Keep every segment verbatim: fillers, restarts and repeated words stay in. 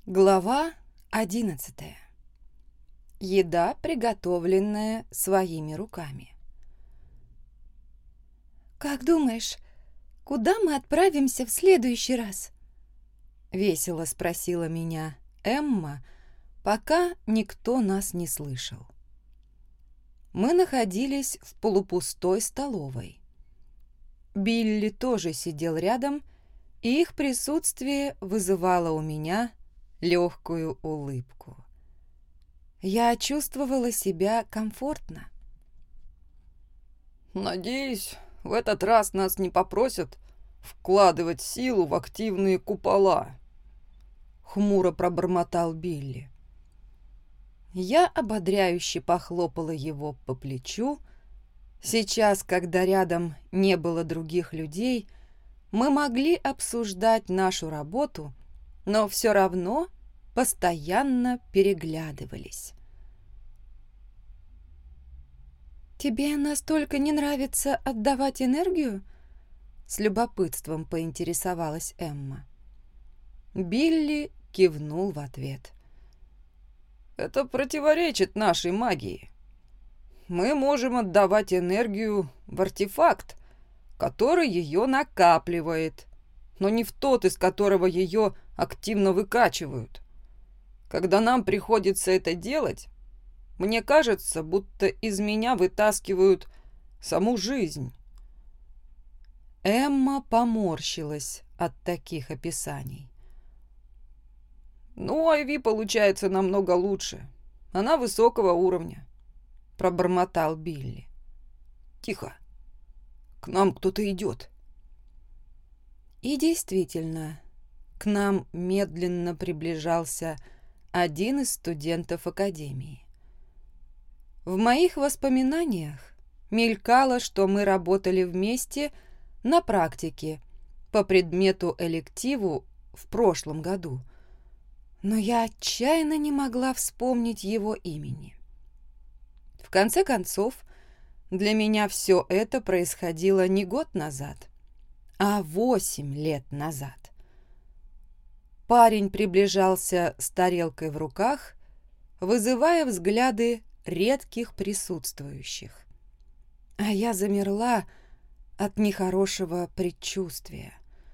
Глава одиннадцатая. Еда, приготовленная своими руками. «Как думаешь, куда мы отправимся в следующий раз?» — весело спросила меня Эмма, пока никто нас не слышал. Мы находились в полупустой столовой. Билли тоже сидел рядом, и их присутствие вызывало у меня легкую улыбку. Я чувствовала себя комфортно. «Надеюсь, в этот раз нас не попросят вкладывать силу в активные купола», — хмуро пробормотал Билли. Я ободряюще похлопала его по плечу. Сейчас, когда рядом не было других людей, мы могли обсуждать нашу работу, но все равно постоянно переглядывались. «Тебе настолько не нравится отдавать энергию?» — с любопытством поинтересовалась Эмма. Билли кивнул в ответ. «Это противоречит нашей магии. Мы можем отдавать энергию в артефакт, который ее накапливает, но не в тот, из которого ее активно выкачивают. Когда нам приходится это делать, мне кажется, будто из меня вытаскивают саму жизнь». Эмма поморщилась от таких описаний. «Ну, Айви получается намного лучше. Она высокого уровня», — пробормотал Билли. «Тихо. К нам кто-то идет». И действительно, к нам медленно приближался один из студентов академии. В моих воспоминаниях мелькало, что мы работали вместе на практике по предмету элективу в прошлом году, но я отчаянно не могла вспомнить его имени. В конце концов, для меня все это происходило не год назад, а восемь лет назад. Парень приближался с тарелкой в руках, вызывая взгляды редких присутствующих. А я замерла от нехорошего предчувствия.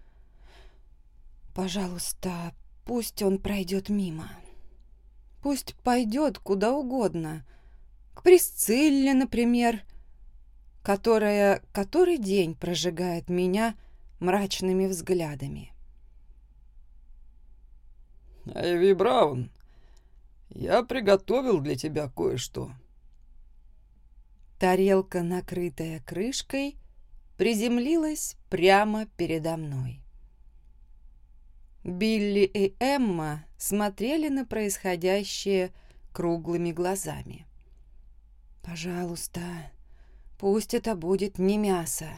«Пожалуйста, пусть он пройдет мимо. Пусть пойдет куда угодно. К Присцилле, например, которая который день прожигает меня мрачными взглядами». «Айви Браун, я приготовил для тебя кое-что». Тарелка, накрытая крышкой, приземлилась прямо передо мной. Билли и Эмма смотрели на происходящее круглыми глазами. «Пожалуйста, пусть это будет не мясо».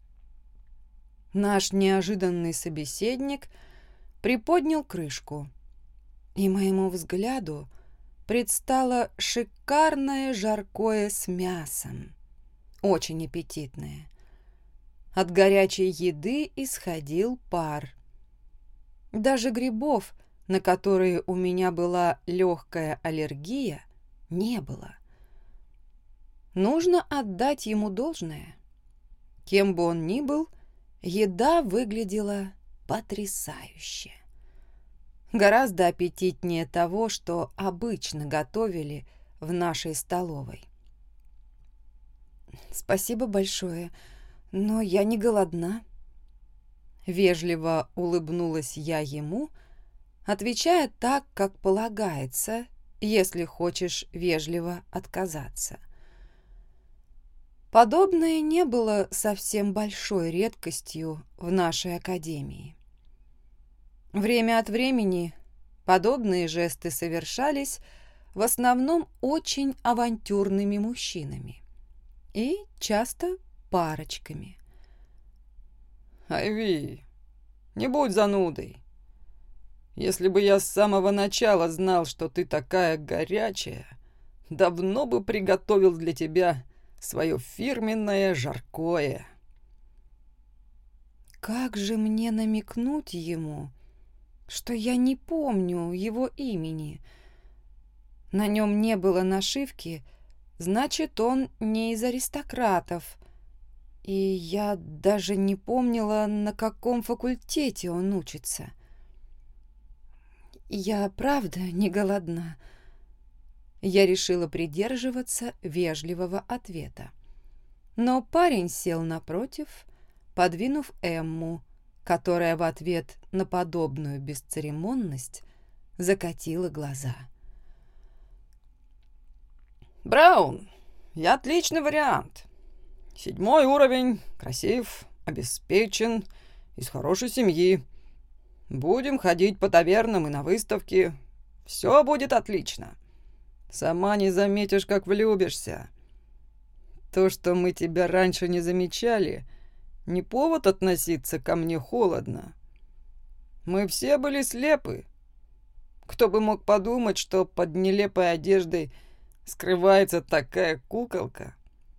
Наш неожиданный собеседник приподнял крышку, и моему взгляду предстало шикарное жаркое с мясом, очень аппетитное. От горячей еды исходил пар. Даже грибов, на которые у меня была легкая аллергия, не было. Нужно отдать ему должное. Кем бы он ни был, еда выглядела потрясающе. Гораздо аппетитнее того, что обычно готовили в нашей столовой. «Спасибо большое, но я не голодна». Вежливо улыбнулась я ему, отвечая так, как полагается, если хочешь вежливо отказаться. Подобное не было совсем большой редкостью в нашей академии. Время от времени подобные жесты совершались в основном очень авантюрными мужчинами и часто парочками. «Айви, не будь занудой. Если бы я с самого начала знал, что ты такая горячая, давно бы приготовил для тебя свое фирменное жаркое». Как же мне намекнуть ему, что я не помню его имени. На нем не было нашивки, значит, он не из аристократов. И я даже не помнила, на каком факультете он учится. Я правда не голодна. Я решила придерживаться вежливого ответа. Но парень сел напротив, подвинув Эмму, которая в ответ на подобную бесцеремонность закатила глаза. «Браун, я отличный вариант. Седьмой уровень, красив, обеспечен, из хорошей семьи. Будем ходить по тавернам и на выставки. Все будет отлично. Сама не заметишь, как влюбишься. То, что мы тебя раньше не замечали, не повод относиться ко мне холодно. Мы все были слепы. Кто бы мог подумать, что под нелепой одеждой скрывается такая куколка?»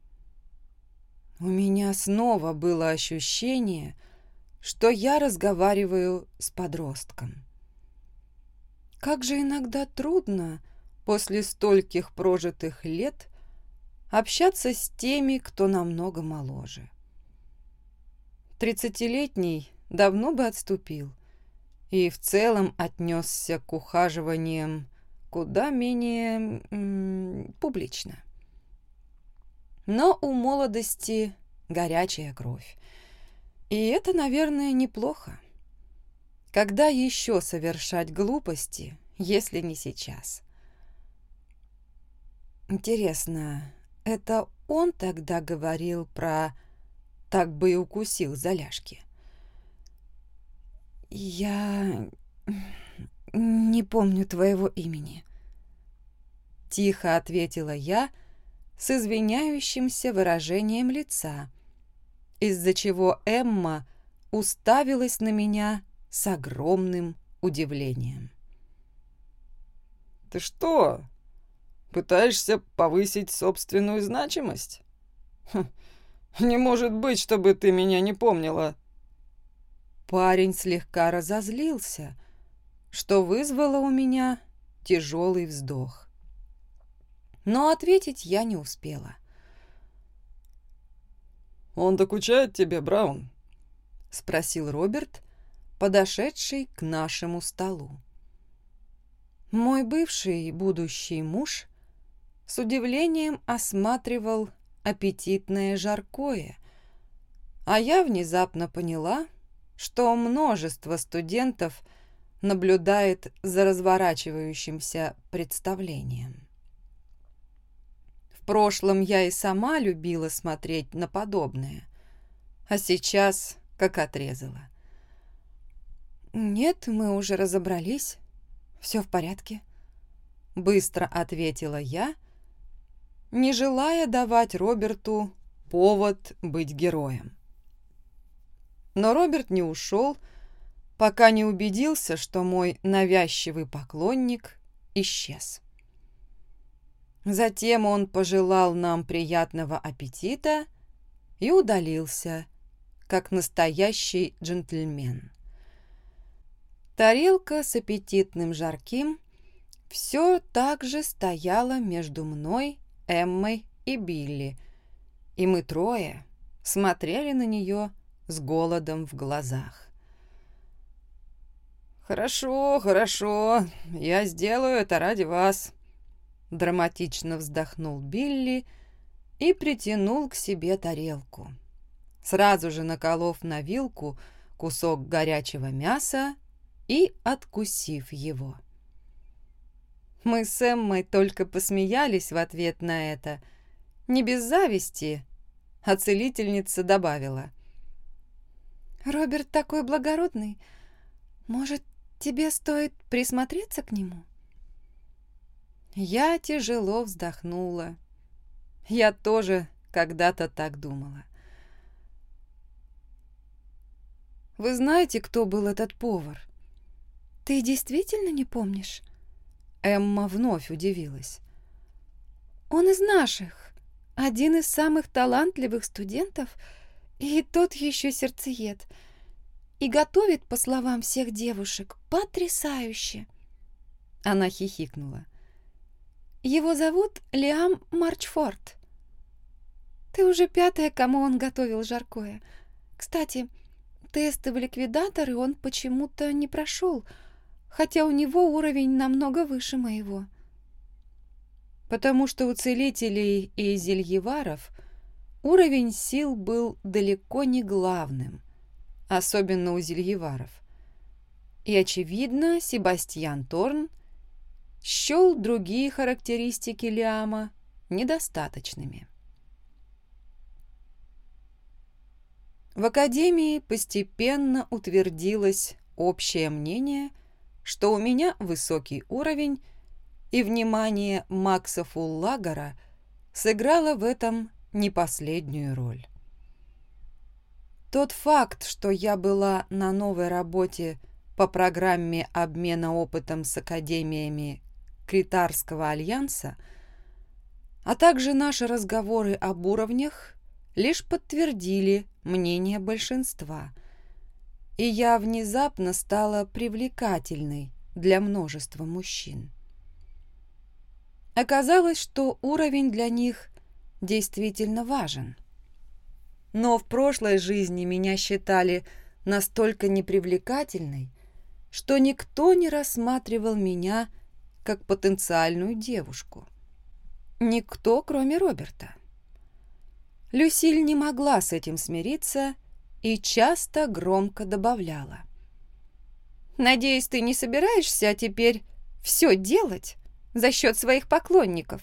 У меня снова было ощущение, что я разговариваю с подростком. Как же иногда трудно после стольких прожитых лет общаться с теми, кто намного моложе. Тридцатилетний давно бы отступил и в целом отнесся к ухаживаниям куда менее м, публично. Но у молодости горячая кровь. И это, наверное, неплохо. Когда еще совершать глупости, если не сейчас? Интересно, это он тогда говорил про «так бы и укусил за ляжки»? Я не помню твоего имени. Тихо ответила я, с извиняющимся выражением лица, из-за чего Эмма уставилась на меня с огромным удивлением. «Ты что, пытаешься повысить собственную значимость? Хм, не может быть, чтобы ты меня не помнила». Парень слегка разозлился, что вызвало у меня тяжелый вздох. Но ответить я не успела. «Он докучает тебе, Браун?» — спросил Роберт, подошедший к нашему столу. Мой бывший и будущий муж с удивлением осматривал аппетитное жаркое, а я внезапно поняла, что множество студентов наблюдает за разворачивающимся представлением. В прошлом я и сама любила смотреть на подобное, а сейчас как отрезала. «Нет, мы уже разобрались. Все в порядке», — быстро ответила я, не желая давать Роберту повод быть героем. Но Роберт не ушел, пока не убедился, что мой навязчивый поклонник исчез. Затем он пожелал нам приятного аппетита и удалился, как настоящий джентльмен. Тарелка с аппетитным жарким все так же стояла между мной, Эммой и Билли, и мы трое смотрели на нее с голодом в глазах. «Хорошо, хорошо, я сделаю это ради вас», — драматично вздохнул Билли и притянул к себе тарелку, сразу же наколов на вилку кусок горячего мяса и откусив его. Мы с Эммой только посмеялись в ответ на это, не без зависти, а целительница добавила: «Роберт такой благородный. Может, тебе стоит присмотреться к нему?» Я тяжело вздохнула. Я тоже когда-то так думала. «Вы знаете, кто был этот повар?» «Ты действительно не помнишь?» Эмма вновь удивилась. «Он из наших, один из самых талантливых студентов, и тот еще сердцеед. и готовит, по словам всех девушек, потрясающе. Она хихикнула. Его зовут Лиам Марчфорд. Ты уже пятая, кому он готовил жаркое. Кстати, тесты в ликвидаторы он почему-то не прошел, хотя у него уровень намного выше моего. Потому что у целителей и зельеваров уровень сил был далеко не главным, особенно у зельеваров. И, очевидно, Себастьян Торн счел другие характеристики Лиама недостаточными. В Академии постепенно утвердилось общее мнение, что у меня высокий уровень, и внимание Макса Фуллагера сыграло в этом не последнюю роль. Тот факт, что я была на новой работе по программе обмена опытом с академиями Критарского альянса, а также наши разговоры об уровнях, лишь подтвердили мнение большинства, и я внезапно стала привлекательной для множества мужчин. Оказалось, что уровень для них действительно важен. Но в прошлой жизни меня считали настолько непривлекательной, что никто не рассматривал меня как потенциальную девушку. Никто, кроме Роберта. Люсиль не могла с этим смириться и часто громко добавляла: «Надеюсь, ты не собираешься теперь все делать за счет своих поклонников?»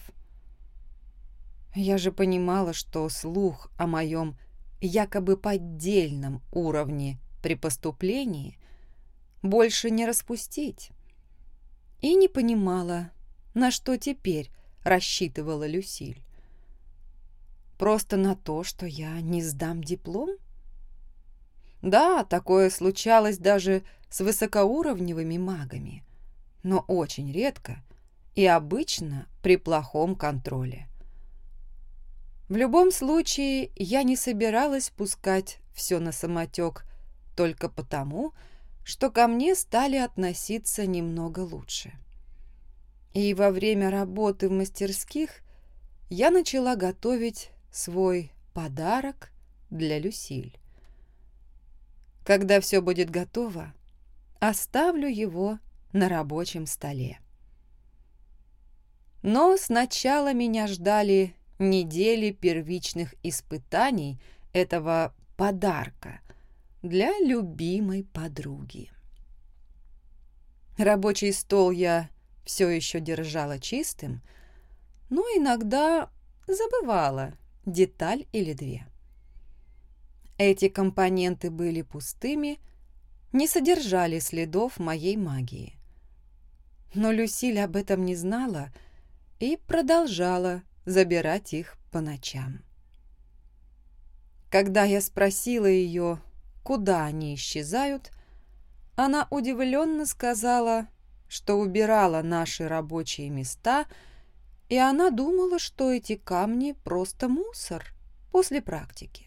Я же понимала, что слух о моем якобы поддельном уровне при поступлении больше не распустить, и не понимала, на что теперь рассчитывала Люсиль. Просто на то, что я не сдам диплом? Да, такое случалось даже с высокоуровневыми магами, но очень редко и обычно при плохом контроле. В любом случае, я не собиралась пускать все на самотек только потому, что ко мне стали относиться немного лучше. И во время работы в мастерских я начала готовить свой подарок для Люсиль. Когда все будет готово, оставлю его на рабочем столе. Но сначала меня ждали недели первичных испытаний этого подарка для любимой подруги. Рабочий стол я все еще держала чистым, но иногда забывала деталь или две. Эти компоненты были пустыми, не содержали следов моей магии. Но Люсиль об этом не знала и продолжала забирать их по ночам. Когда я спросила ее, куда они исчезают, она удивленно сказала, что убирала наши рабочие места, и она думала, что эти камни просто мусор после практики.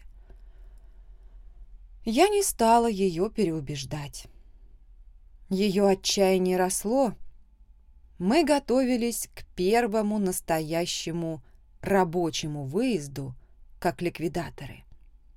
Я не стала ее переубеждать. Ее отчаяние росло. Мы готовились к первому настоящему рабочему выезду, как ликвидаторы.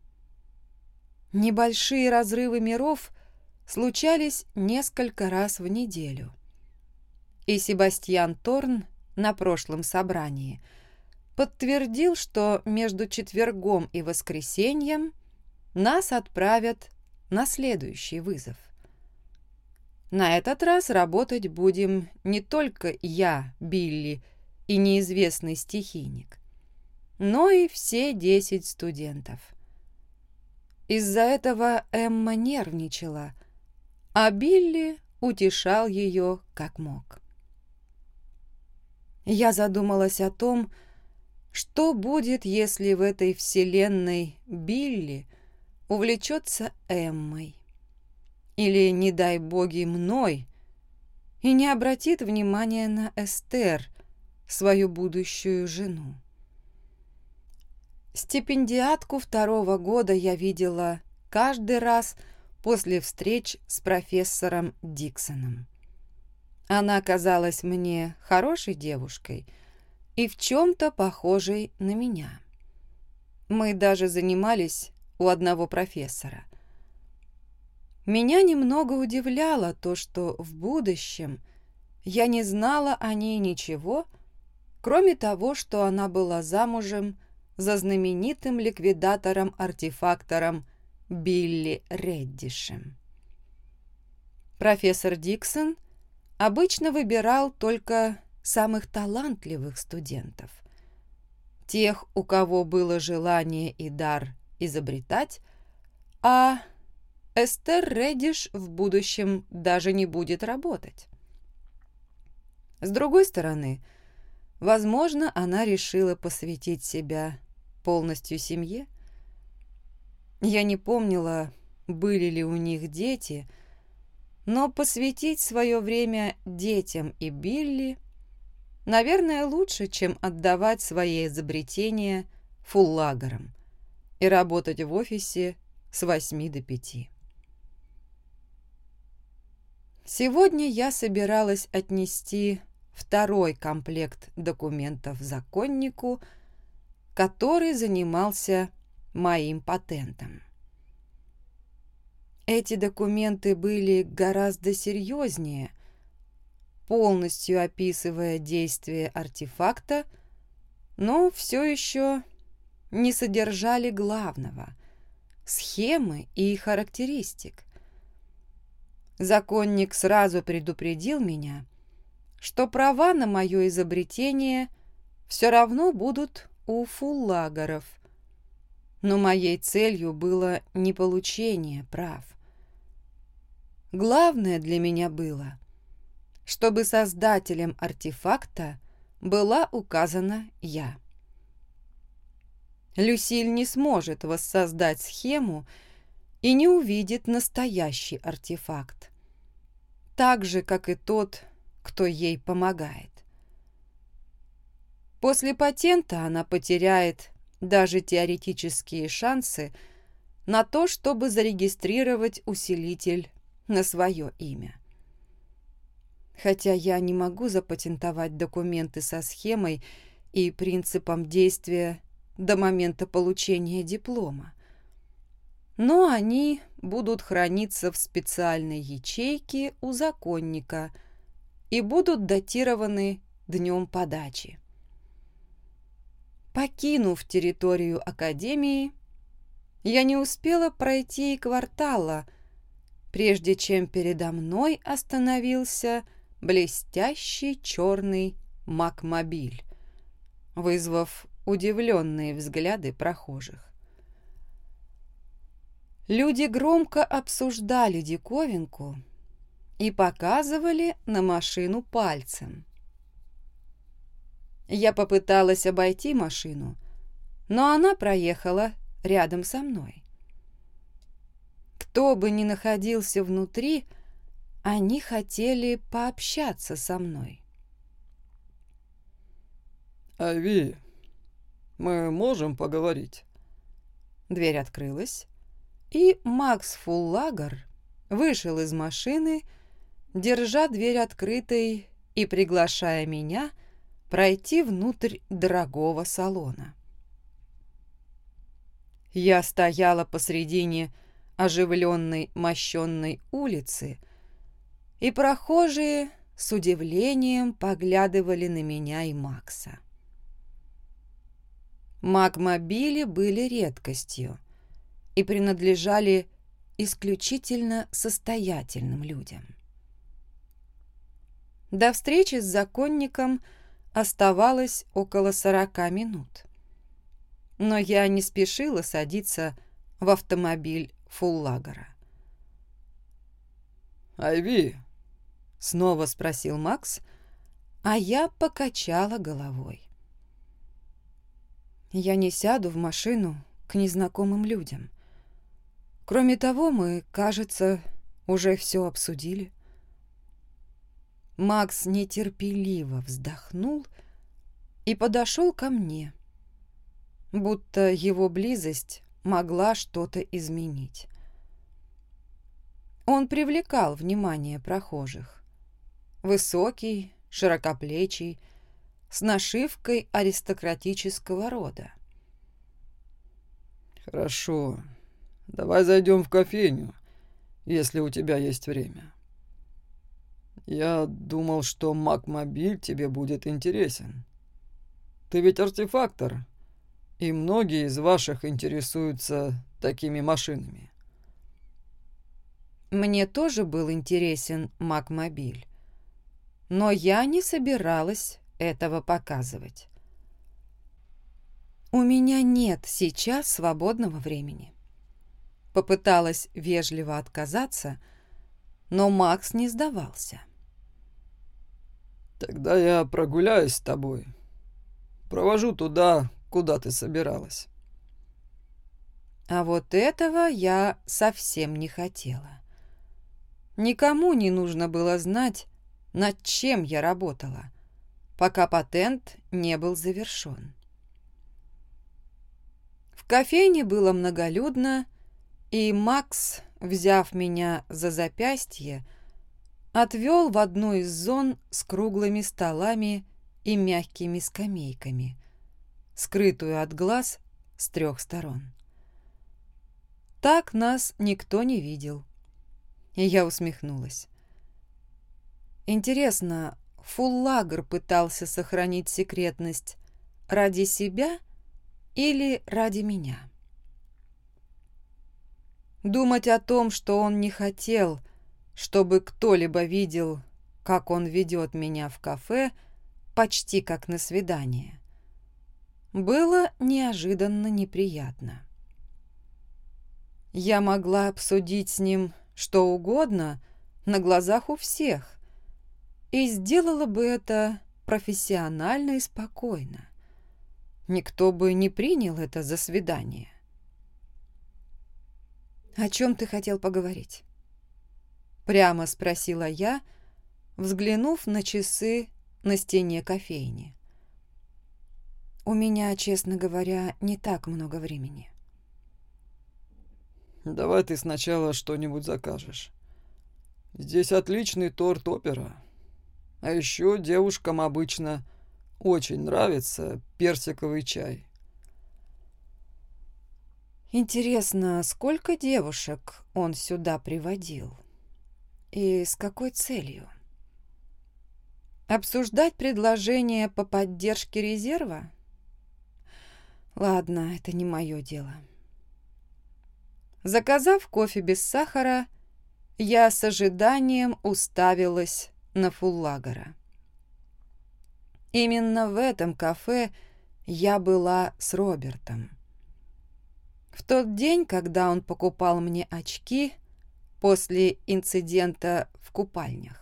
Небольшие разрывы миров случались несколько раз в неделю. И Себастьян Торн на прошлом собрании подтвердил, что между четвергом и воскресеньем нас отправят на следующий вызов. На этот раз работать будем не только я, Билли и неизвестный стихийник, но и все десять студентов. Из-за этого Эмма нервничала, а Билли утешал ее как мог. Я задумалась о том, что будет, если в этой вселенной Билли увлечется Эммой. Или, не дай боги, мной, и не обратит внимания на Эстер, свою будущую жену. Стипендиатку второго года я видела каждый раз после встреч с профессором Диксоном. Она казалась мне хорошей девушкой и в чем-то похожей на меня. Мы даже занимались у одного профессора. Меня немного удивляло то, что в будущем я не знала о ней ничего, кроме того, что она была замужем за знаменитым ликвидатором-артефактором Билли Реддишем. Профессор Диксон обычно выбирал только самых талантливых студентов, тех, у кого было желание и дар изобретать, а Эстер Реддиш в будущем даже не будет работать. С другой стороны, возможно, она решила посвятить себя полностью семье. Я не помнила, были ли у них дети, но посвятить свое время детям и Билли, наверное, лучше, чем отдавать свои изобретения фуллагерам и работать в офисе с восьми до пяти. Сегодня я собиралась отнести второй комплект документов законнику, который занимался моим патентом. Эти документы были гораздо серьезнее, полностью описывая действие артефакта, но все еще не содержали главного – схемы и характеристик. Законник сразу предупредил меня, что права на мое изобретение все равно будут у фуллагеров, но моей целью было не получение прав. Главное для меня было, чтобы создателем артефакта была указана я. Люсиль не сможет воссоздать схему и не увидит настоящий артефакт, так же, как и тот, кто ей помогает. После патента она потеряет даже теоретические шансы на то, чтобы зарегистрировать усилитель на свое имя. Хотя я не могу запатентовать документы со схемой и принципом действия до момента получения диплома, но они будут храниться в специальной ячейке у законника и будут датированы днем подачи. Покинув территорию Академии, я не успела пройти и квартала, прежде чем передо мной остановился блестящий черный макмобиль, вызвав удивленные взгляды прохожих. Люди громко обсуждали диковинку и показывали на машину пальцем. Я попыталась обойти машину, но она проехала рядом со мной. Кто бы ни находился внутри, они хотели пообщаться со мной. «Айви, мы можем поговорить?» Дверь открылась, и Макс Фуллагер вышел из машины, держа дверь открытой и приглашая меня пройти внутрь дорогого салона. Я стояла посредине оживленной мощенной улицы, и прохожие с удивлением поглядывали на меня и Макса. Макмобили были редкостью и принадлежали исключительно состоятельным людям. До встречи с законником оставалось около сорока минут, но я не спешила садиться в автомобиль Фуллагера. «Айви?» — снова спросил Макс, а я покачала головой. Я не сяду в машину к незнакомым людям. Кроме того, мы, кажется, уже все обсудили. Макс нетерпеливо вздохнул и подошел ко мне, будто его близость могла что-то изменить. Он привлекал внимание прохожих. Высокий, широкоплечий, с нашивкой аристократического рода. «Хорошо. Давай зайдем в кофейню, если у тебя есть время. Я думал, что Макмобиль тебе будет интересен. Ты ведь артефактор, и многие из ваших интересуются такими машинами». Мне тоже был интересен Макмобиль, но я не собиралась этого показывать. «У меня нет сейчас свободного времени». Попыталась вежливо отказаться, но Макс не сдавался. «Тогда я прогуляюсь с тобой. Провожу туда, куда ты собиралась». А вот этого я совсем не хотела. Никому не нужно было знать, над чем я работала, пока патент не был завершен. В кофейне было многолюдно, и Макс, взяв меня за запястье, отвел в одну из зон с круглыми столами и мягкими скамейками, скрытую от глаз с трех сторон. Так нас никто не видел, и я усмехнулась. Интересно, Фуллагер пытался сохранить секретность ради себя или ради меня? Думать о том, что он не хотел, чтобы кто-либо видел, как он ведет меня в кафе, почти как на свидание, было неожиданно неприятно. Я могла обсудить с ним что угодно на глазах у всех и сделала бы это профессионально и спокойно. Никто бы не принял это за свидание. «О чем ты хотел поговорить?» Прямо спросила я, взглянув на часы на стене кофейни. «У меня, честно говоря, не так много времени». «Давай ты сначала что-нибудь закажешь. Здесь отличный торт опера. А еще девушкам обычно очень нравится персиковый чай». Интересно, сколько девушек он сюда приводил? И с какой целью? Обсуждать предложение по поддержке резерва? Ладно, это не мое дело. Заказав кофе без сахара, я с ожиданием уставилась на Фуллагера. Именно в этом кафе я была с Робертом. В тот день, когда он покупал мне очки после инцидента в купальнях.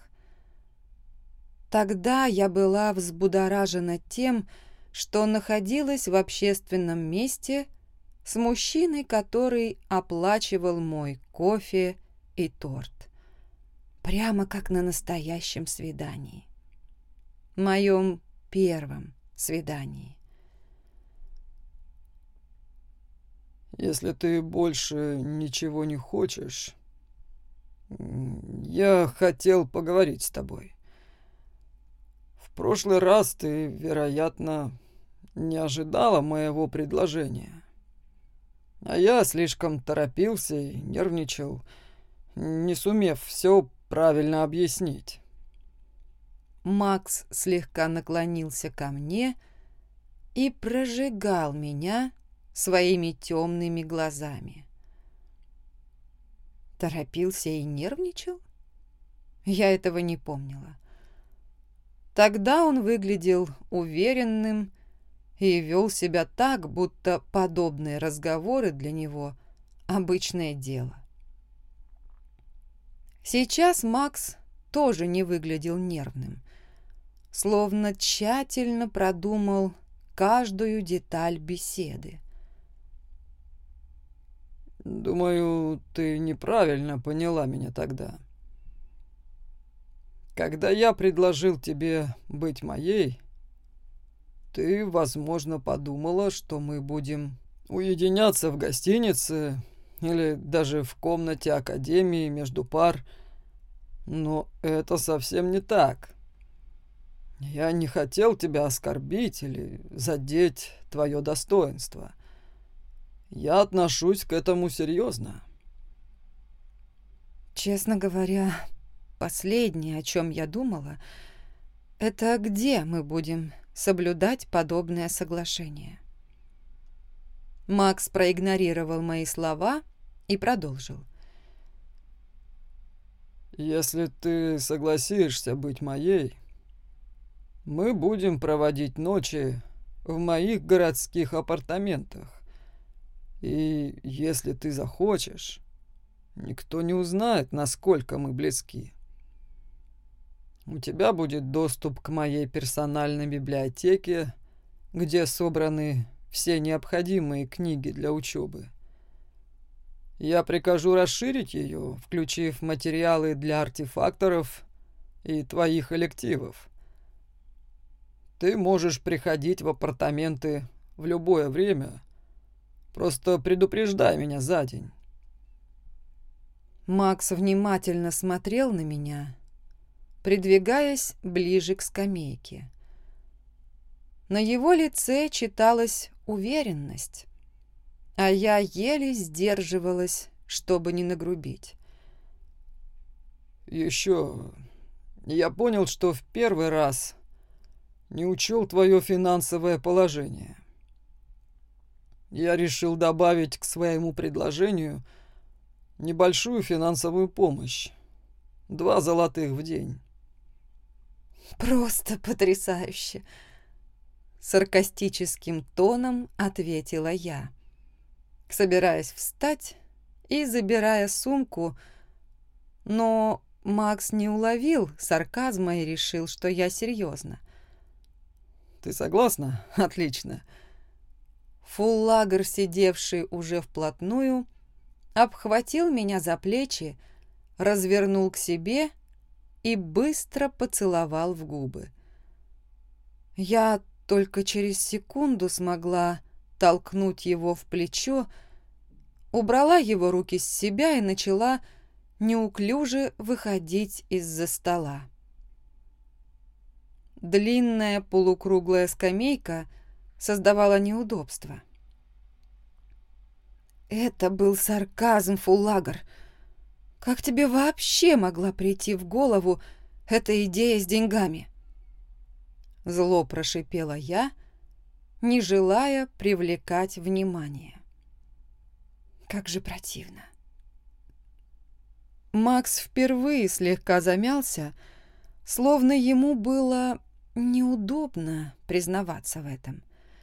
Тогда я была взбудоражена тем, что находилась в общественном месте с мужчиной, который оплачивал мой кофе и торт. Прямо как на настоящем свидании. Моем первом свидании. «Если ты больше ничего не хочешь, я хотел поговорить с тобой. В прошлый раз ты, вероятно, не ожидала моего предложения. А я слишком торопился и нервничал, не сумев все правильно объяснить». Макс слегка наклонился ко мне и прожигал меня своими темными глазами. Торопился и нервничал? Я этого не помнила. Тогда он выглядел уверенным и вел себя так, будто подобные разговоры для него — обычное дело. Сейчас Макс тоже не выглядел нервным, словно тщательно продумал каждую деталь беседы. «Думаю, ты неправильно поняла меня тогда. Когда я предложил тебе быть моей, ты, возможно, подумала, что мы будем уединяться в гостинице или даже в комнате академии между пар. Но это совсем не так. Я не хотел тебя оскорбить или задеть твое достоинство. Я отношусь к этому серьезно. Честно говоря, последнее, о чем я думала, это где мы будем соблюдать подобное соглашение. Макс проигнорировал мои слова и продолжил. Если ты согласишься быть моей, мы будем проводить ночи в моих городских апартаментах. И если ты захочешь, никто не узнает, насколько мы близки. У тебя будет доступ к моей персональной библиотеке, где собраны все необходимые книги для учебы. Я прикажу расширить ее, включив материалы для артефакторов и твоих элективов. Ты можешь приходить в апартаменты в любое время. Просто предупреждай меня за день. Макс внимательно смотрел на меня, придвигаясь ближе к скамейке. На его лице читалась уверенность, а я еле сдерживалась, чтобы не нагрубить. Еще я понял, что в первый раз не учел твое финансовое положение. Я решил добавить к своему предложению небольшую финансовую помощь. Два золотых в день. Просто потрясающе! Саркастическим тоном ответила я, собираясь встать и забирая сумку, но Макс не уловил сарказма и решил, что я серьезно. Ты согласна? Отлично. Фуллагер, сидевший уже вплотную, обхватил меня за плечи, развернул к себе и быстро поцеловал в губы. Я только через секунду смогла толкнуть его в плечо, убрала его руки с себя и начала неуклюже выходить из-за стола. Длинная полукруглая скамейка создавала неудобства. Это был сарказм, Фуллагер. Как тебе вообще могла прийти в голову эта идея с деньгами? Зло прошипела я, не желая привлекать внимание. Как же противно. Макс впервые слегка замялся, словно ему было неудобно признаваться в этом.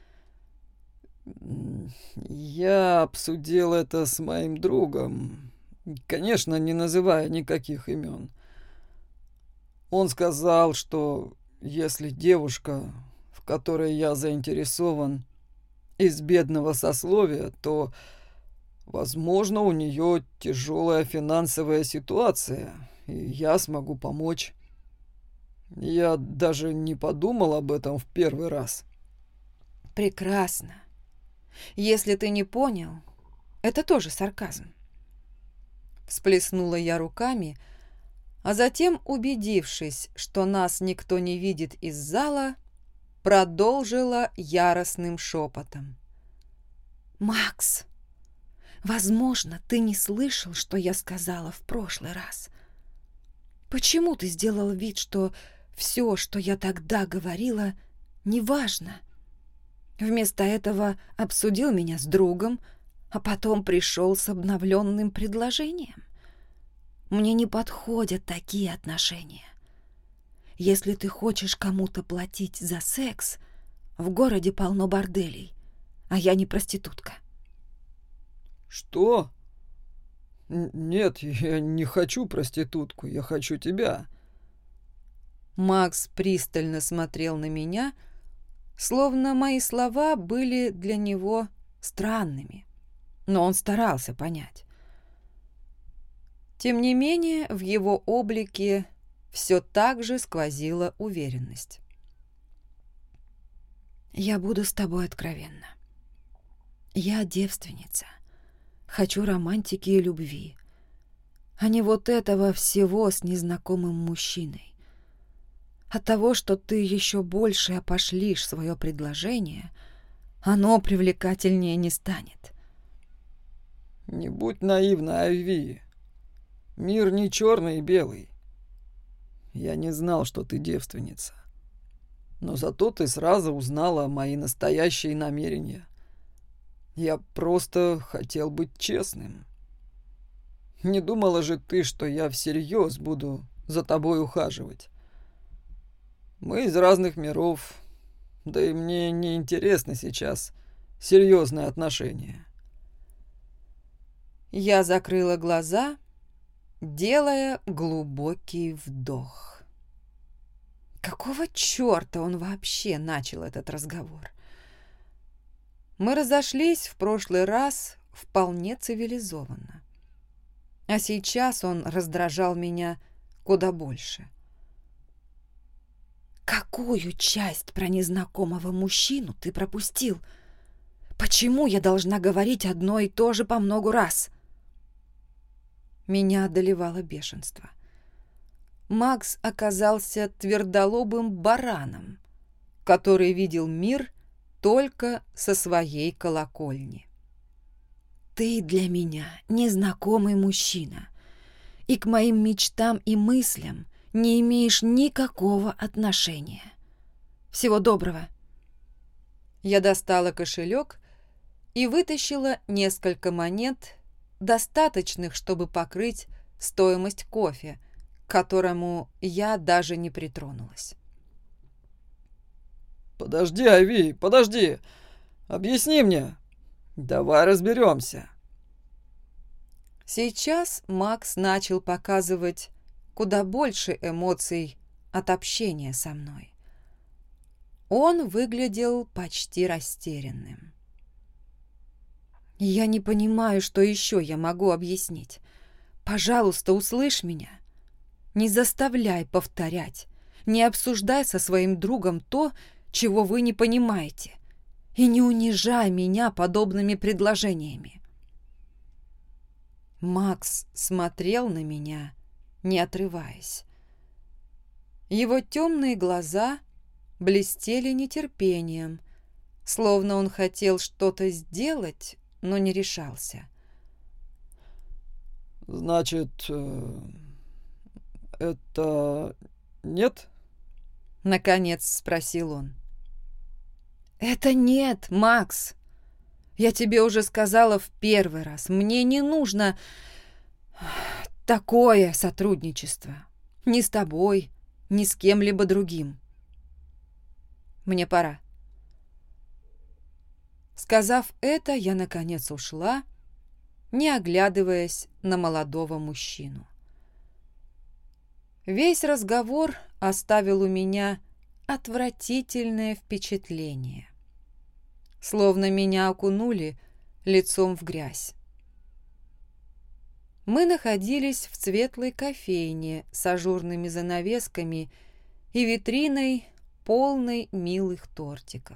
Я обсудил это с моим другом, конечно, не называя никаких имен. Он сказал, что если девушка, в которой я заинтересован, из бедного сословия, то, возможно, у нее тяжелая финансовая ситуация, и я смогу помочь. Я даже не подумал об этом в первый раз. Прекрасно. Если ты не понял, это тоже сарказм. Всплеснула я руками, а затем, убедившись, что нас никто не видит из зала, продолжила яростным шепотом. «Макс, возможно, ты не слышал, что я сказала в прошлый раз. Почему ты сделал вид, что все, что я тогда говорила, неважно? Вместо этого обсудил меня с другом, а потом пришел с обновленным предложением. Мне не подходят такие отношения. Если ты хочешь кому-то платить за секс, в городе полно борделей, а я не проститутка». «Что? Нет, я не хочу проститутку, я хочу тебя». Макс пристально смотрел на меня, словно мои слова были для него странными, но он старался понять. Тем не менее, в его облике все так же сквозила уверенность. «Я буду с тобой откровенна. Я девственница, Хочу романтики и любви, а не вот этого всего с незнакомым мужчиной. От того, что ты еще больше опошлишь свое предложение, оно привлекательнее не станет. Не будь наивна, Айви. Мир не черный и белый. Я не знал, что ты девственница. Но зато ты сразу узнала мои настоящие намерения. Я просто хотел быть честным. Не думала же ты, что я всерьез буду за тобой ухаживать. Мы из разных миров, да и мне не интересно сейчас серьезные отношения. Я закрыла глаза, делая глубокий вдох. Какого черта он вообще начал этот разговор? Мы разошлись в прошлый раз вполне цивилизованно. А сейчас он раздражал меня куда больше. Какую часть про незнакомого мужчину ты пропустил? Почему я должна говорить одно и то же по многу раз? Меня одолевало бешенство. Макс оказался твердолобым бараном, который видел мир только со своей колокольни. Ты для меня незнакомый мужчина, и к моим мечтам и мыслям не имеешь никакого отношения. Всего доброго. Я достала кошелек и вытащила несколько монет, достаточных, чтобы покрыть стоимость кофе, к которому я даже не притронулась. Подожди, Айви, подожди. Объясни мне. Давай разберемся. Сейчас Макс начал показывать куда больше эмоций от общения со мной. Он выглядел почти растерянным. Я не понимаю, что еще я могу объяснить. Пожалуйста, услышь меня. Не заставляй повторять. Не обсуждай со своим другом то, чего вы не понимаете. И не унижай меня подобными предложениями. Макс смотрел на меня, не отрываясь. Его темные глаза блестели нетерпением, словно он хотел что-то сделать, но не решался. Значит, это нет? Наконец спросил он. Это нет, Макс. Я тебе уже сказала в первый раз. Мне не нужно такое сотрудничество. Ни с тобой, ни с кем-либо другим. Мне пора. Сказав это, я наконец ушла, не оглядываясь на молодого мужчину. Весь разговор оставил у меня отвратительное впечатление. Словно меня окунули лицом в грязь. Мы находились в светлой кофейне с ажурными занавесками и витриной, полной милых тортиков.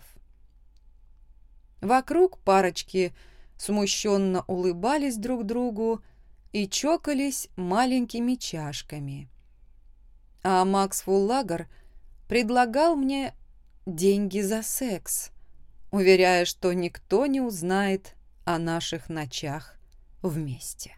Вокруг парочки смущенно улыбались друг другу и чокались маленькими чашками. А Макс Фуллагер предлагал мне деньги за секс, уверяя, что никто не узнает о наших ночах вместе.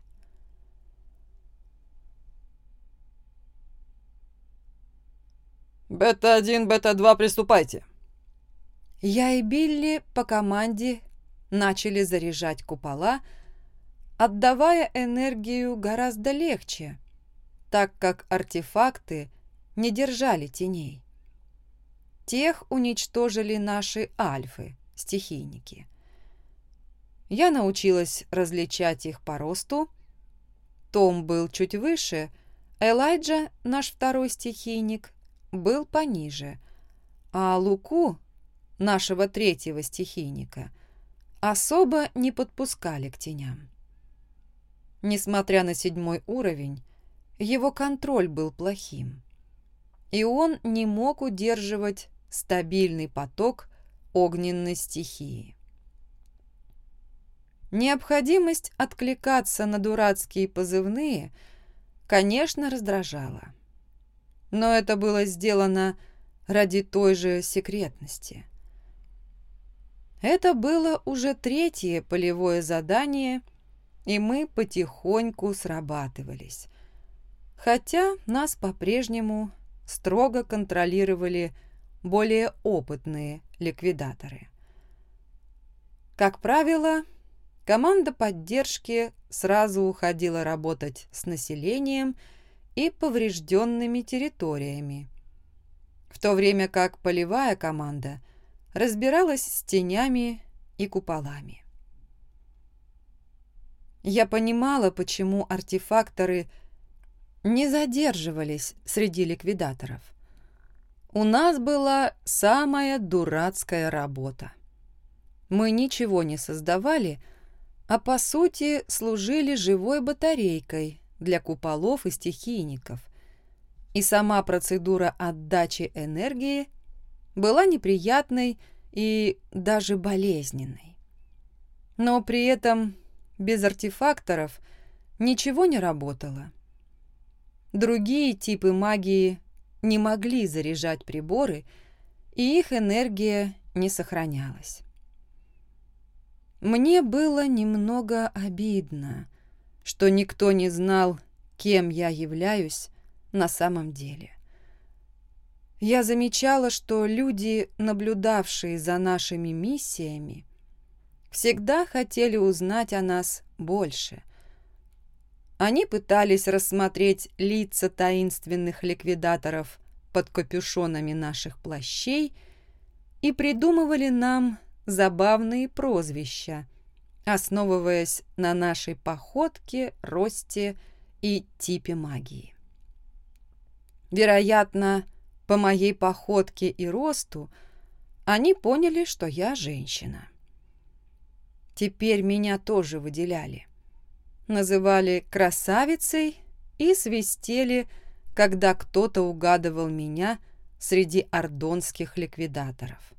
Бета один, бета два, приступайте. Я и Билли по команде начали заряжать купола, отдавая энергию гораздо легче, так как артефакты не держали теней. Тех уничтожили наши альфы, стихийники. Я научилась различать их по росту. Том был чуть выше, Элайджа, наш второй стихийник, был пониже, а Луку, нашего третьего стихийника, особо не подпускали к теням. Несмотря на седьмой уровень, его контроль был плохим, и он не мог удерживать стабильный поток огненной стихии. Необходимость откликаться на дурацкие позывные, конечно, раздражала. Но это было сделано ради той же секретности. Это было уже третье полевое задание, и мы потихоньку срабатывались. Хотя нас по-прежнему строго контролировали более опытные ликвидаторы. Как правило, команда поддержки сразу уходила работать с населением и поврежденными территориями, в то время как полевая команда разбиралась с тенями и куполами. Я понимала, почему артефакторы не задерживались среди ликвидаторов. У нас была самая дурацкая работа. Мы ничего не создавали, а по сути служили живой батарейкой для куполов и стихийников. И сама процедура отдачи энергии была неприятной и даже болезненной. Но при этом без артефакторов ничего не работало. Другие типы магии не могли заряжать приборы, и их энергия не сохранялась. Мне было немного обидно, что никто не знал, кем я являюсь на самом деле. Я замечала, что люди, наблюдавшие за нашими миссиями, всегда хотели узнать о нас больше. Они пытались рассмотреть лица таинственных ликвидаторов под капюшонами наших плащей и придумывали нам забавные прозвища, основываясь на нашей походке, росте и типе магии. Вероятно, по моей походке и росту они поняли, что я женщина. Теперь меня тоже выделяли. Называли красавицей и свистели, когда кто-то угадывал меня среди ордонских ликвидаторов.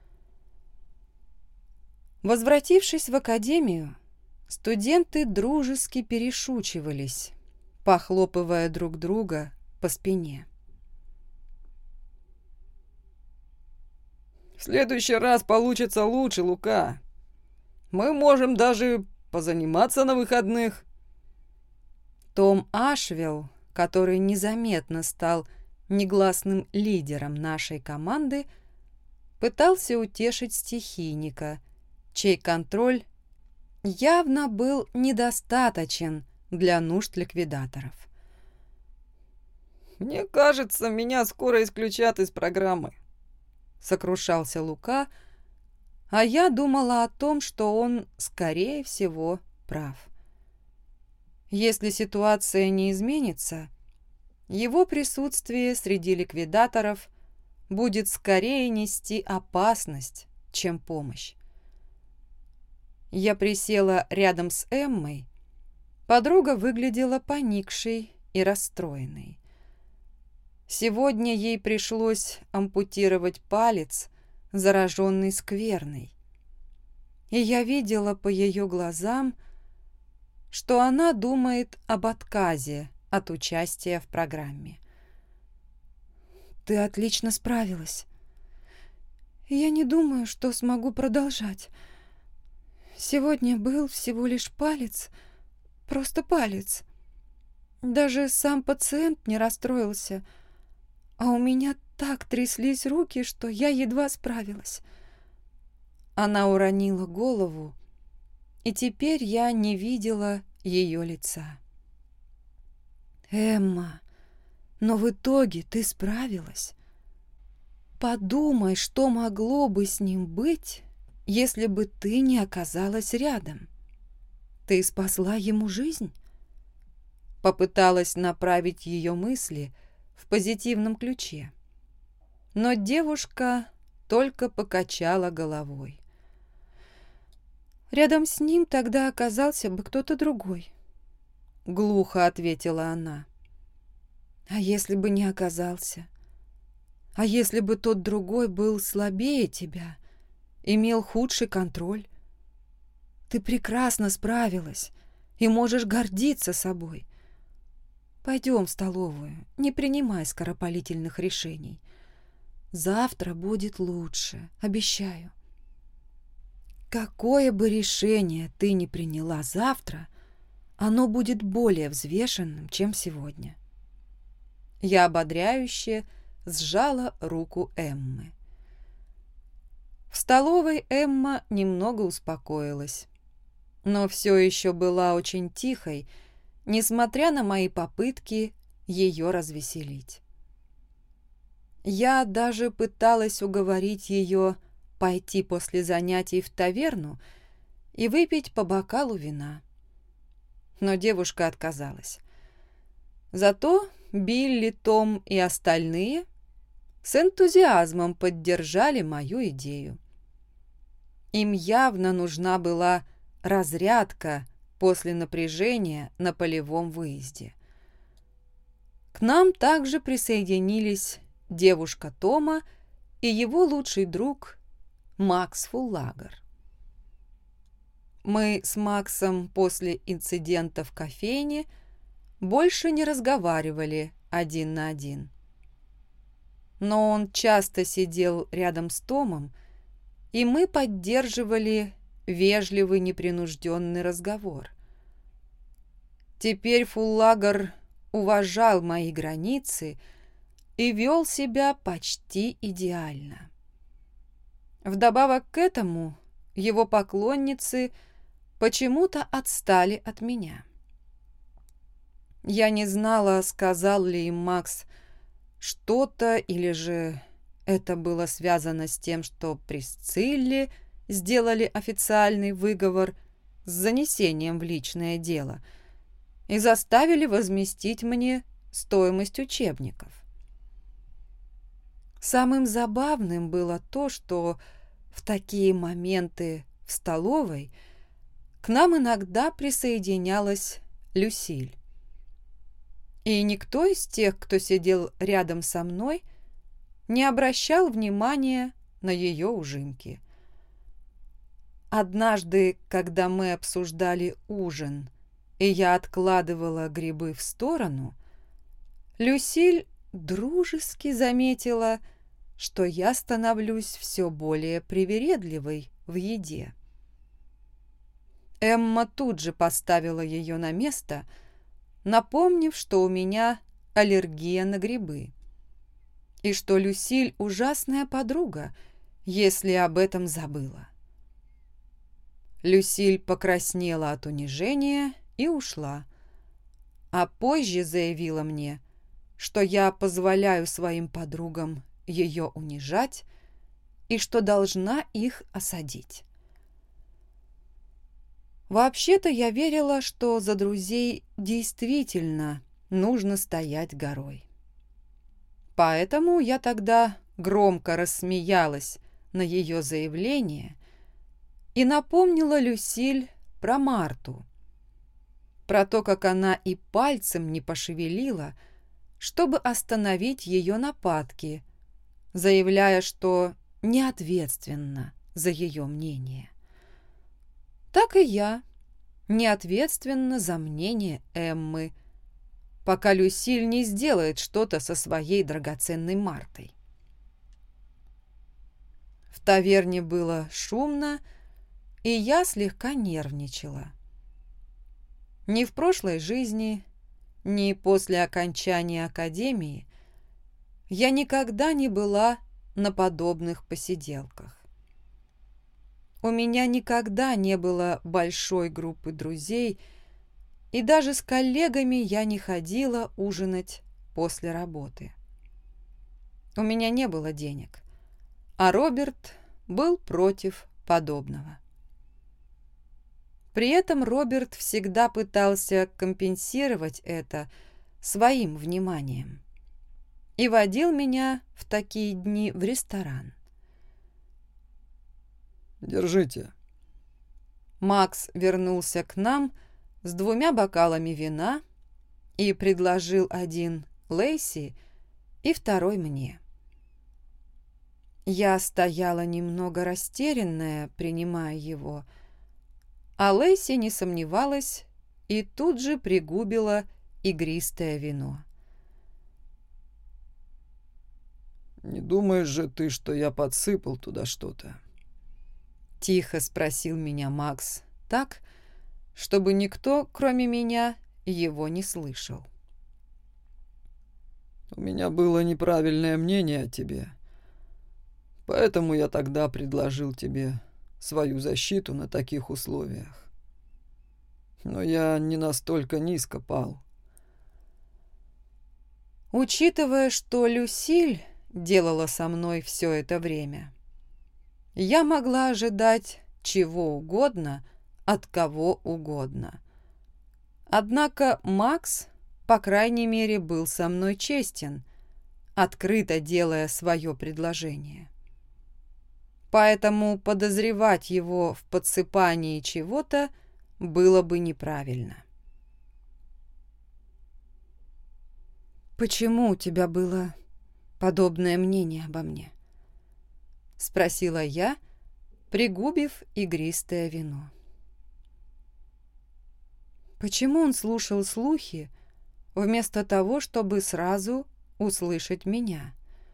Возвратившись в академию, студенты дружески перешучивались, похлопывая друг друга по спине. «В следующий раз получится лучше, Лука. Мы можем даже позаниматься на выходных». Том Ашвилл, который незаметно стал негласным лидером нашей команды, пытался утешить стихийника, чей контроль явно был недостаточен для нужд ликвидаторов. «Мне кажется, меня скоро исключат из программы», — сокрушался Лука, а я думала о том, что он, скорее всего, прав. Если ситуация не изменится, его присутствие среди ликвидаторов будет скорее нести опасность, чем помощь. Я присела рядом с Эммой. Подруга выглядела поникшей и расстроенной. Сегодня ей пришлось ампутировать палец, зараженный скверной. И я видела по ее глазам, что она думает об отказе от участия в программе. «Ты отлично справилась. Я не думаю, что смогу продолжать. Сегодня был всего лишь палец, просто палец. Даже сам пациент не расстроился, а у меня так тряслись руки, что я едва справилась». Она уронила голову, и теперь я не видела ее лица. «Эмма, но в итоге ты справилась. Подумай, что могло бы с ним быть, если бы ты не оказалась рядом. Ты спасла ему жизнь». Попыталась направить ее мысли в позитивном ключе. Но девушка только покачала головой. «Рядом с ним тогда оказался бы кто-то другой», — глухо ответила она. «А если бы не оказался? А если бы тот другой был слабее тебя, имел худший контроль? Ты прекрасно справилась и можешь гордиться собой. Пойдем в столовую, не принимай скоропалительных решений. Завтра будет лучше, обещаю. Какое бы решение ты ни приняла завтра, оно будет более взвешенным, чем сегодня. Я ободряюще сжала руку Эммы. В столовой Эмма немного успокоилась, но все еще была очень тихой, несмотря на мои попытки ее развеселить. Я даже пыталась уговорить ее пойти после занятий в таверну и выпить по бокалу вина. Но девушка отказалась. Зато Билли, Том и остальные с энтузиазмом поддержали мою идею. Им явно нужна была разрядка после напряжения на полевом выезде. К нам также присоединились девушка Тома и его лучший друг Макс Фуллагер. Мы с Максом после инцидента в кофейне больше не разговаривали один на один. Но он часто сидел рядом с Томом, и мы поддерживали вежливый непринужденный разговор. Теперь Фуллагер уважал мои границы и вел себя почти идеально. Вдобавок к этому его поклонницы почему-то отстали от меня. Я не знала, сказал ли им Макс что-то, или же это было связано с тем, что Присцилле сделали официальный выговор с занесением в личное дело и заставили возместить мне стоимость учебников. Самым забавным было то, что в такие моменты в столовой к нам иногда присоединялась Люсиль. И никто из тех, кто сидел рядом со мной, не обращал внимания на ее ужимки. Однажды, когда мы обсуждали ужин, и я откладывала грибы в сторону, Люсиль дружески заметила, что я становлюсь все более привередливой в еде. Эмма тут же поставила ее на место, напомнив, что у меня аллергия на грибы, и что Люсиль ужасная подруга, если об этом забыла. Люсиль покраснела от унижения и ушла, а позже заявила мне, что я позволяю своим подругам ее унижать и что должна их осадить. Вообще-то я верила, что за друзей действительно нужно стоять горой. Поэтому я тогда громко рассмеялась на ее заявление и напомнила Люсиль про Марту, про то, как она и пальцем не пошевелила, чтобы остановить ее нападки, заявляя, что не ответственна за ее мнение. Так и я не ответственна за мнение Эммы, пока Люсиль не сделает что-то со своей драгоценной Мартой. В таверне было шумно, и я слегка нервничала. Ни в прошлой жизни, ни после окончания академии я никогда не была на подобных посиделках. У меня никогда не было большой группы друзей, и даже с коллегами я не ходила ужинать после работы. У меня не было денег, а Роберт был против подобного. При этом Роберт всегда пытался компенсировать это своим вниманием и водил меня в такие дни в ресторан. «Держите». Макс вернулся к нам с двумя бокалами вина и предложил один Лейси и второй мне. Я стояла немного растерянная, принимая его, А Лэйси не сомневалась и тут же пригубила игристое вино. «Не думаешь же ты, что я подсыпал туда что-то?» Тихо спросил меня Макс так, чтобы никто, кроме меня, его не слышал. «У меня было неправильное мнение о тебе, поэтому я тогда предложил тебе свою защиту на таких условиях. Но я не настолько низко пал». Учитывая, что Люсиль делала со мной все это время, я могла ожидать чего угодно от кого угодно. Однако Макс, по крайней мере, был со мной честен, открыто делая свое предложение. Поэтому подозревать его в подсыпании чего-то было бы неправильно. «Почему у тебя было подобное мнение обо мне?» — спросила я, пригубив игристое вино. Почему он слушал слухи, вместо того, чтобы сразу услышать меня?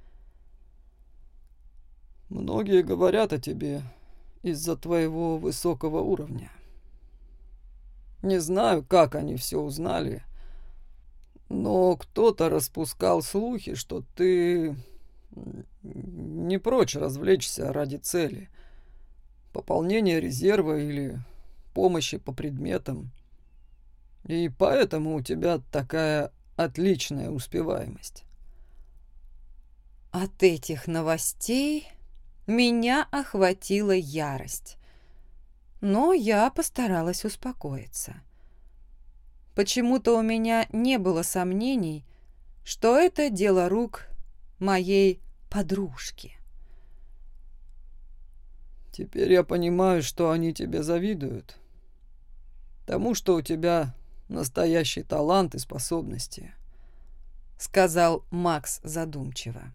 «Многие говорят о тебе из-за твоего высокого уровня. Не знаю, как они все узнали, но кто-то распускал слухи, что ты не прочь развлечься ради цели, пополнения резерва или помощи по предметам. И поэтому у тебя такая отличная успеваемость». От этих новостей меня охватила ярость, но я постаралась успокоиться. Почему-то у меня не было сомнений, что это дело рук моей подружки. «Теперь я понимаю, что они тебе завидуют, тому, что у тебя настоящий талант и способности», — сказал Макс задумчиво.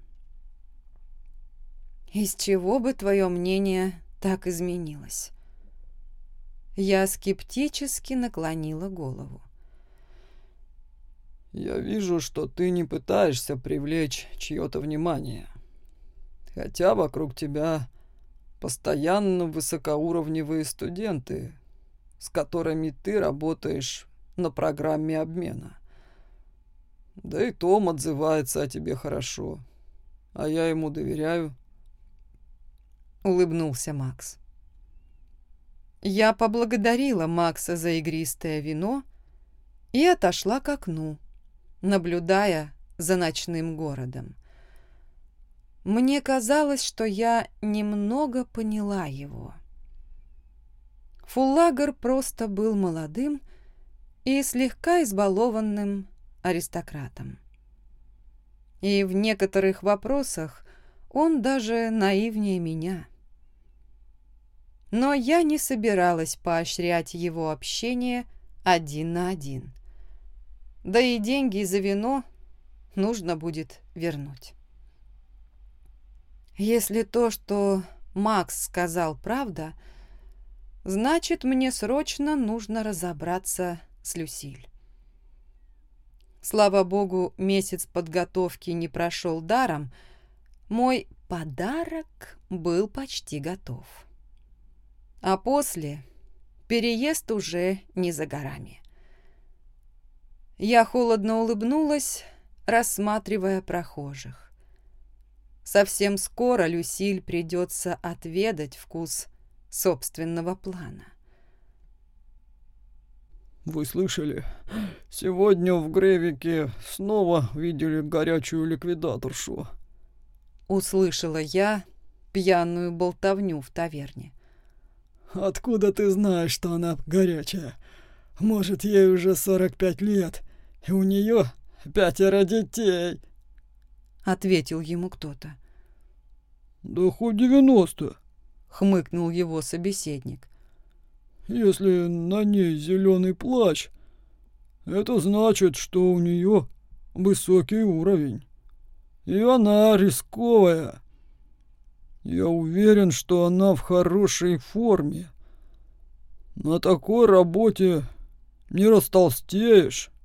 «Из чего бы твое мнение так изменилось?» Я скептически наклонила голову. «Я вижу, что ты не пытаешься привлечь чье-то внимание, хотя вокруг тебя постоянно высокоуровневые студенты, с которыми ты работаешь на программе обмена. Да и Том отзывается о тебе хорошо, а я ему доверяю». — улыбнулся Макс. Я поблагодарила Макса за игристое вино и отошла к окну, наблюдая за ночным городом. Мне казалось, что я немного поняла его. Фуллагер просто был молодым и слегка избалованным аристократом. И в некоторых вопросах он даже наивнее меня. Но я не собиралась поощрять его общение один на один. Да и деньги за вино нужно будет вернуть. Если то, что Макс сказал, правда, значит, мне срочно нужно разобраться с Люсиль. Слава богу, месяц подготовки не прошел даром. Мой подарок был почти готов. А после переезд уже не за горами. Я холодно улыбнулась, рассматривая прохожих. Совсем скоро Люсиль придется отведать вкус собственного плана. «Вы слышали? Сегодня в Гревике снова видели горячую ликвидаторшу», — услышала я пьяную болтовню в таверне. «Откуда ты знаешь, что она горячая? Может, ей уже сорок пять лет, и у нее пятеро детей», — ответил ему кто-то. «Да хоть девяносто», — хмыкнул его собеседник. «Если на ней зеленый плащ, это значит, что у нее высокий уровень, и она рисковая. Я уверен, что она в хорошей форме. На такой работе не растолстеешь.